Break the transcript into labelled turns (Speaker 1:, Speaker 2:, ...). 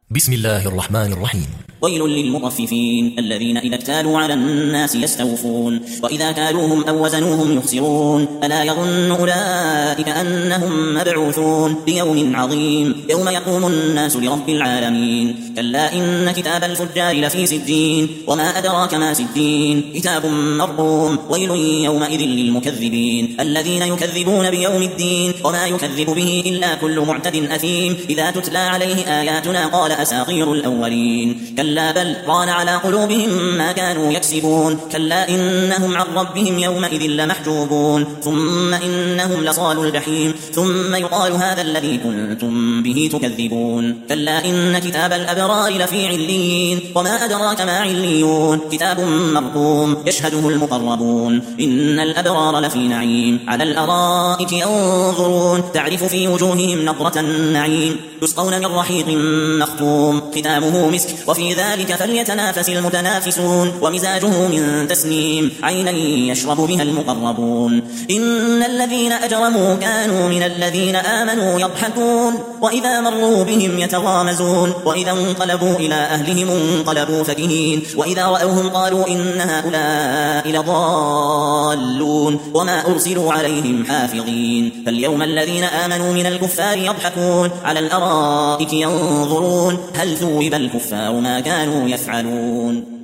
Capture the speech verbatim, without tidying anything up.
Speaker 1: بسم الله الرحمن الرحيم.
Speaker 2: ويل للمطففين الذين إذا اكتالوا على الناس يستوفون وإذا كالوهم أو وزنوهم يخسرون ألا يظن أولئك أنهم مبعوثون ليوم عظيم يوم يقوم الناس لرب العالمين. كلا إن كتاب الفجار لفي سجين وما أدراك ما سجين كتاب مرقوم. ويل يومئذ للمكذبين الذين يكذبون بيوم الدين وما يكذب به إلا كل معتد أثيم إذا تتلى عليه آياتنا قال أساطير الأولين. كلا بل ران على قلوبهم ما كانوا يكسبون. كلا إنهم عن ربهم يومئذ لمحجوبون ثم إنهم لصالوا الجحيم ثم يقال هذا الذي كنتم به تكذبون. كلا إن كتاب الأبرار لفي عليين وما أدراك ما عليون كتاب مرقوم يشهده المقربون. إن الأبرار لفي نعيم على الأرائك ينظرون تعرف في وجوههم نظرة النعيم يسقون من رحيق مختوم ختامه مسك وفي ذلك فليتنافس المتنافسون ومزاجه من تسنيم عينا يشرب بها المقربون. إن الذين أجرموا كانوا من الذين آمنوا يضحكون وإذا مروا بهم يتغامزون وإذا انقلبوا إلى أهلهم انقلبوا فكهين وإذا رأوهم قالوا إن هؤلاء لضالون وما أرسلوا عليهم حافظين. فاليوم الذين آمنوا من الكفار يضحكون على الأرائك ينظرون هل ثوب الكفار ما كانوا يفعلون.